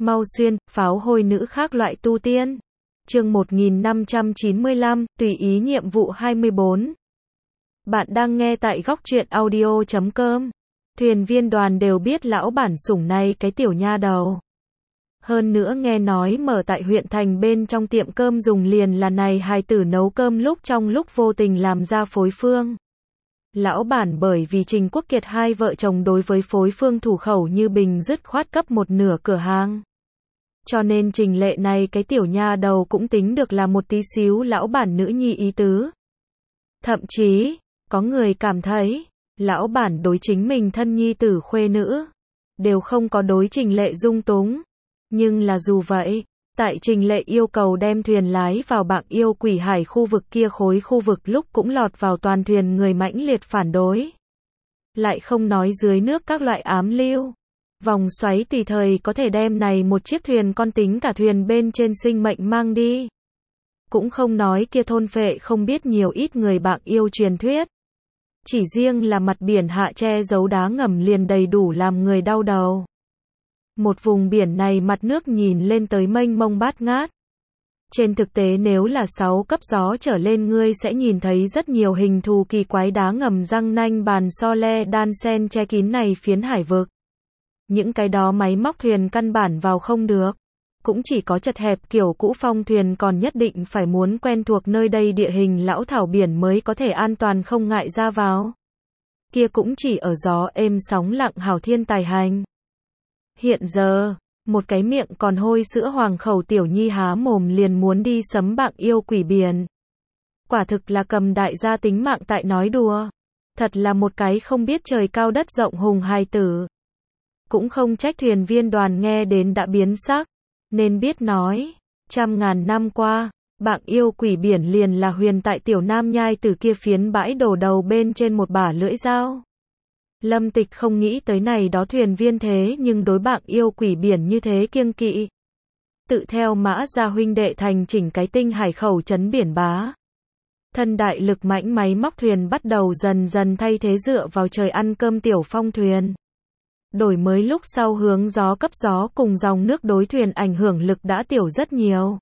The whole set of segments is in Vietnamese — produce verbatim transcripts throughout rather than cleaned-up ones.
Mau xuyên, pháo hôi nữ khác loại tu tiên. Chương một nghìn năm trăm chín mươi lăm, tùy ý nhiệm vụ hai mươi bốn. Bạn đang nghe tại góc truyện audio chấm com. Thuyền viên đoàn đều biết lão bản sủng này cái tiểu nha đầu. Hơn nữa nghe nói mở tại huyện thành bên trong tiệm cơm dùng liền là này hài tử nấu cơm lúc trong lúc vô tình làm ra phối phương. Lão bản bởi vì Trình Quốc Kiệt hai vợ chồng đối với phối phương thủ khẩu như bình dứt khoát cấp một nửa cửa hàng. Cho nên Trình Lệ này cái tiểu nha đầu cũng tính được là một tí xíu lão bản nữ nhi ý tứ. Thậm chí, có người cảm thấy, lão bản đối chính mình thân nhi tử khuê nữ, đều không có đối Trình Lệ dung túng. Nhưng là dù vậy, tại Trình Lệ yêu cầu đem thuyền lái vào Bạc Yêu Quỷ Hải khu vực kia khối khu vực lúc cũng lọt vào toàn thuyền người mãnh liệt phản đối. Lại không nói dưới nước các loại ám lưu. Vòng xoáy tùy thời có thể đem này một chiếc thuyền con tính cả thuyền bên trên sinh mệnh mang đi. Cũng không nói kia thôn phệ không biết nhiều ít người Bạc Yêu truyền thuyết. Chỉ riêng là mặt biển hạ che giấu đá ngầm liền đầy đủ làm người đau đầu. Một vùng biển này mặt nước nhìn lên tới mênh mông bát ngát. Trên thực tế nếu là sáu cấp gió trở lên ngươi sẽ nhìn thấy rất nhiều hình thù kỳ quái đá ngầm răng nanh bàn so le đan sen che kín này phiến hải vực. Những cái đó máy móc thuyền căn bản vào không được. Cũng chỉ có chật hẹp kiểu cũ phong thuyền còn nhất định phải muốn quen thuộc nơi đây địa hình lão thảo biển mới có thể an toàn không ngại ra vào. Kia cũng chỉ ở gió êm sóng lặng hảo thiên tài hành. Hiện giờ, một cái miệng còn hôi sữa hoàng khẩu tiểu nhi há mồm liền muốn đi sấm Bạc Yêu Quỷ biển. Quả thực là cầm đại gia tính mạng tại nói đùa. Thật là một cái không biết trời cao đất rộng hùng hài tử. Cũng không trách thuyền viên đoàn nghe đến đã biến sắc, nên biết nói, trăm ngàn năm qua, Bạc Yêu Quỷ biển liền là huyền tại tiểu nam nhai từ kia phiến bãi đổ đầu bên trên một bả lưỡi dao. Lâm Tịch không nghĩ tới này đó thuyền viên thế nhưng đối Bạc Yêu Quỷ biển như thế kiêng kỵ. Tự theo Mã gia huynh đệ thành chỉnh cái tinh hải khẩu trấn biển bá. Thân đại lực mãnh máy móc thuyền bắt đầu dần dần thay thế dựa vào trời ăn cơm tiểu phong thuyền. Đổi mới lúc sau hướng gió cấp gió cùng dòng nước đối thuyền ảnh hưởng lực đã tiểu rất nhiều.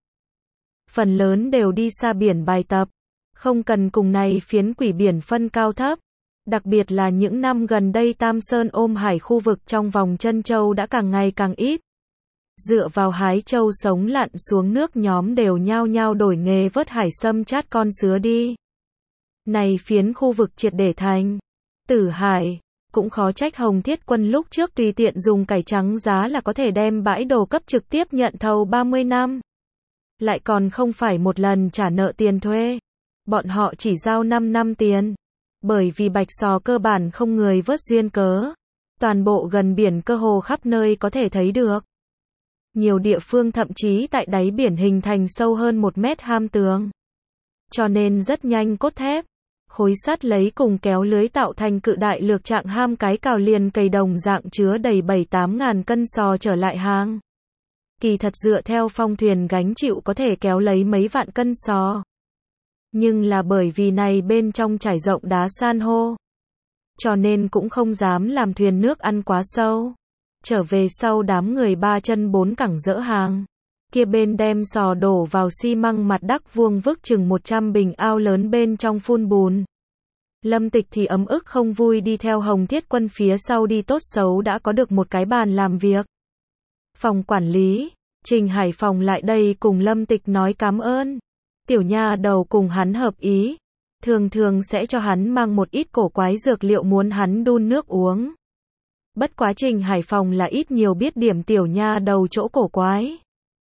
Phần lớn đều đi xa biển bài tập. Không cần cùng này phiến quỷ biển phân cao thấp. Đặc biệt là những năm gần đây Tam Sơn ôm hải khu vực trong vòng chân châu đã càng ngày càng ít. Dựa vào hái châu sống lặn xuống nước nhóm đều nhao nhao đổi nghề vớt hải sâm chát con sứa đi. Này phiến khu vực triệt để thành tử hải, cũng khó trách Hồng Thiết Quân lúc trước tùy tiện dùng cải trắng giá là có thể đem bãi đồ cấp trực tiếp nhận thầu ba mươi năm. Lại còn không phải một lần trả nợ tiền thuê. Bọn họ chỉ giao năm năm tiền. Bởi vì bạch sò cơ bản không người vớt duyên cớ. Toàn bộ gần biển cơ hồ khắp nơi có thể thấy được. Nhiều địa phương thậm chí tại đáy biển hình thành sâu hơn một mét ham tường. Cho nên rất nhanh cốt thép, khối sắt lấy cùng kéo lưới tạo thành cự đại lược trạng ham cái cào liền cầy đồng dạng chứa đầy bảy tám ngàn cân sò trở lại hàng. Kỳ thật dựa theo phong thuyền gánh chịu có thể kéo lấy mấy vạn cân sò. Nhưng là bởi vì này bên trong trải rộng đá san hô. Cho nên cũng không dám làm thuyền nước ăn quá sâu. Trở về sau đám người ba chân bốn cẳng dỡ hàng. Kia bên đem sò đổ vào xi măng mặt đắc vuông vức chừng một trăm bình ao lớn bên trong phun bùn. Lâm Tịch thì ấm ức không vui đi theo Hồng Thiết Quân phía sau đi tốt xấu đã có được một cái bàn làm việc. Phòng quản lý, Trình Hải Phòng lại đây cùng Lâm Tịch nói cảm ơn. Tiểu nha đầu cùng hắn hợp ý, thường thường sẽ cho hắn mang một ít cổ quái dược liệu muốn hắn đun nước uống. Bất quá Trình Hải Phòng là ít nhiều biết điểm tiểu nha đầu chỗ cổ quái.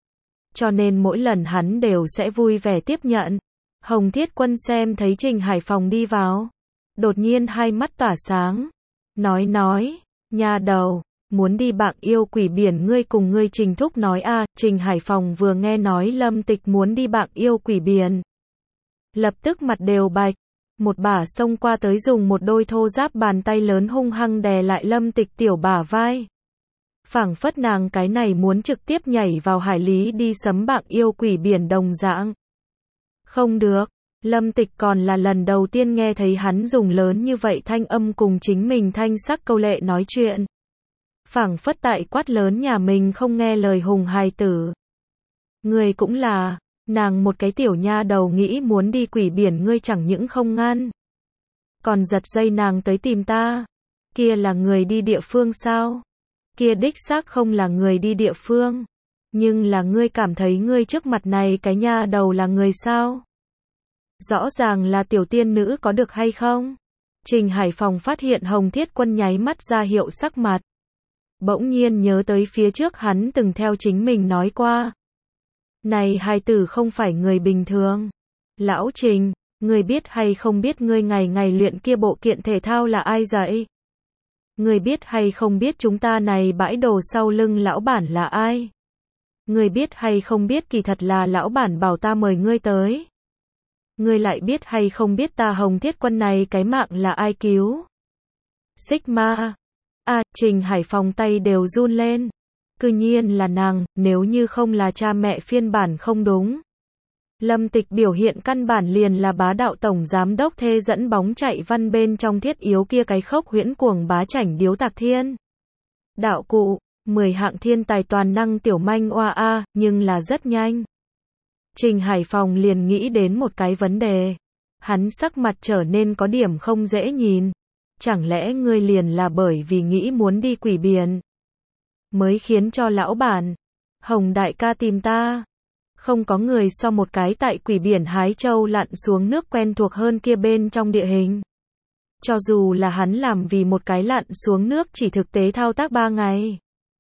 Cho nên mỗi lần hắn đều sẽ vui vẻ tiếp nhận. Hồng Thiết Quân xem thấy Trình Hải Phòng đi vào. Đột nhiên hai mắt tỏa sáng. Nói nói, nha đầu, muốn đi Bạc Yêu Quỷ biển ngươi cùng ngươi Trình thúc nói a. Trình Hải Phòng vừa nghe nói Lâm Tịch muốn đi Bạc Yêu Quỷ biển. Lập tức mặt đều bạch. Một bả xông qua tới dùng một đôi thô giáp bàn tay lớn hung hăng đè lại Lâm Tịch tiểu bả vai. Phảng phất nàng cái này muốn trực tiếp nhảy vào hải lý đi sấm Bạc Yêu Quỷ biển đồng dạng. Không được, Lâm Tịch còn là lần đầu tiên nghe thấy hắn dùng lớn như vậy thanh âm cùng chính mình thanh sắc câu lệ nói chuyện. phảng phất tại quát lớn nhà mình không nghe lời Hùng hài tử. Ngươi cũng là, nàng một cái tiểu nha đầu nghĩ muốn đi quỷ biển ngươi chẳng những không ngăn, còn giật dây nàng tới tìm ta. Kia là người đi địa phương sao? Kia đích xác không là người đi địa phương. Nhưng là ngươi cảm thấy ngươi trước mặt này cái nha đầu là người sao? Rõ ràng là tiểu tiên nữ có được hay không? Trình Hải Phòng phát hiện Hồng Thiết Quân nháy mắt ra hiệu sắc mặt. Bỗng nhiên nhớ tới phía trước hắn từng theo chính mình nói qua. Này hài tử không phải người bình thường. Lão Trình, ngươi biết hay không biết ngươi ngày ngày luyện kia bộ kiện thể thao là ai dạy? Ngươi biết hay không biết chúng ta này bãi đồ sau lưng lão bản là ai? Ngươi biết hay không biết kỳ thật là lão bản bảo ta mời ngươi tới? Ngươi lại biết hay không biết ta Hồng Thiết Quân này cái mạng là ai cứu? Sigma. A, à, Trình Hải Phòng tay đều run lên. Cư nhiên là nàng, nếu như không là cha mẹ phiên bản không đúng. Lâm Tịch biểu hiện căn bản liền là bá đạo tổng giám đốc thê dẫn bóng chạy văn bên trong thiết yếu kia cái khốc huyễn cuồng bá chảnh điếu tạc thiên. Đạo cụ, mười hạng thiên tài toàn năng tiểu manh oa a, nhưng là rất nhanh. Trình Hải Phòng liền nghĩ đến một cái vấn đề. Hắn sắc mặt trở nên có điểm không dễ nhìn. Chẳng lẽ ngươi liền là bởi vì nghĩ muốn đi quỷ biển mới khiến cho lão bản Hồng đại ca tìm ta? Không có người so một cái tại quỷ biển hái châu lặn xuống nước quen thuộc hơn kia bên trong địa hình. Cho dù là hắn làm vì một cái lặn xuống nước chỉ thực tế thao tác ba ngày.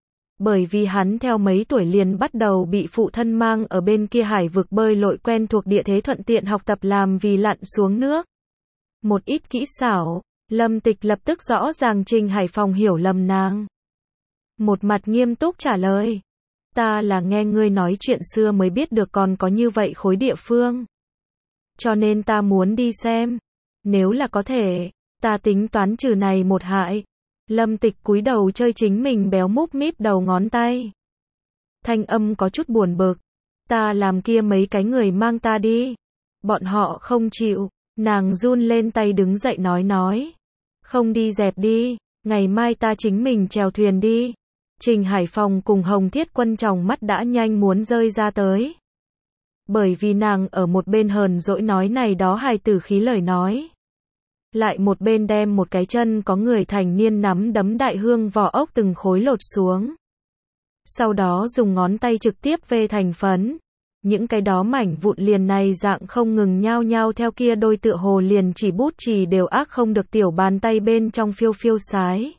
Bởi vì hắn theo mấy tuổi liền bắt đầu bị phụ thân mang ở bên kia hải vực bơi lội quen thuộc địa thế thuận tiện học tập làm vì lặn xuống nước. Một ít kỹ xảo, Lâm Tịch lập tức rõ ràng Trình Hải Phòng hiểu lầm nàng. Một mặt nghiêm túc trả lời. Ta là nghe ngươi nói chuyện xưa mới biết được còn có như vậy khối địa phương. Cho nên ta muốn đi xem. Nếu là có thể, ta tính toán trừ này một hại. Lâm Tịch cúi đầu chơi chính mình béo múp míp đầu ngón tay. Thanh âm có chút buồn bực. Ta làm kia mấy cái người mang ta đi. Bọn họ không chịu. Nàng run lên tay đứng dậy nói nói. Không đi dẹp đi. Ngày mai ta chính mình chèo thuyền đi. Trình Hải Phòng cùng Hồng Thiết Quân tròng mắt đã nhanh muốn rơi ra tới. Bởi vì nàng ở một bên hờn dỗi nói này đó hài tử khí lời nói. Lại một bên đem một cái chân có người thành niên nắm đấm đại hương vỏ ốc từng khối lột xuống. Sau đó dùng ngón tay trực tiếp vê thành phấn. Những cái đó mảnh vụn liền này dạng không ngừng nhao nhao theo kia đôi tựa hồ liền chỉ bút chì đều ác không được tiểu bàn tay bên trong phiêu phiêu sái.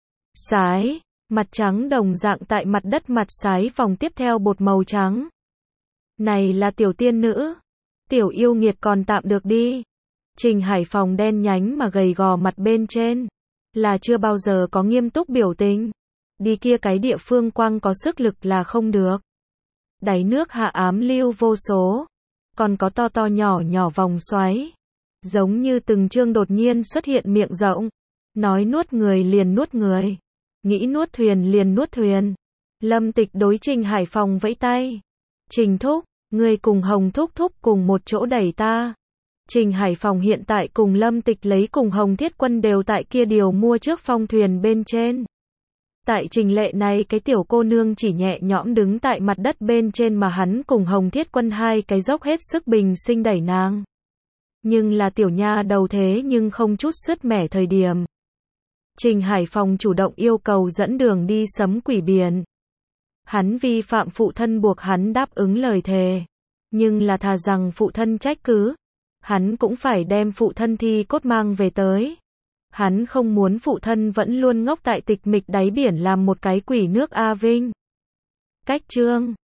Sái. Mặt trắng đồng dạng tại mặt đất mặt sái vòng tiếp theo bột màu trắng. Này là tiểu tiên nữ. Tiểu yêu nghiệt còn tạm được đi. Trình Hải Phòng đen nhánh mà gầy gò mặt bên trên. Là chưa bao giờ có nghiêm túc biểu tình. Đi kia cái địa phương quăng có sức lực là không được. Đáy nước hạ ám lưu vô số. Còn có to to nhỏ nhỏ vòng xoáy. Giống như từng chương đột nhiên xuất hiện miệng rộng. Nói nuốt người liền nuốt người. Nghĩ nuốt thuyền liền nuốt thuyền. Lâm Tịch đối Trình Hải Phòng vẫy tay. Trình thúc, người cùng Hồng thúc thúc cùng một chỗ đẩy ta. Trình Hải Phòng hiện tại cùng Lâm Tịch lấy cùng Hồng Thiết Quân đều tại kia điều mua trước phong thuyền bên trên. Tại Trình Lệ này cái tiểu cô nương chỉ nhẹ nhõm đứng tại mặt đất bên trên mà hắn cùng Hồng Thiết Quân hai cái dốc hết sức bình sinh đẩy nàng. Nhưng là tiểu nha đầu thế nhưng không chút sứt mẻ thời điểm. Trình Hải Phòng chủ động yêu cầu dẫn đường đi sấm quỷ biển. Hắn vi phạm phụ thân buộc hắn đáp ứng lời thề. Nhưng là thà rằng phụ thân trách cứ. Hắn cũng phải đem phụ thân thi cốt mang về tới. Hắn không muốn phụ thân vẫn luôn ngốc tại tịch mịch đáy biển làm một cái quỷ nước A Vinh. Cách chương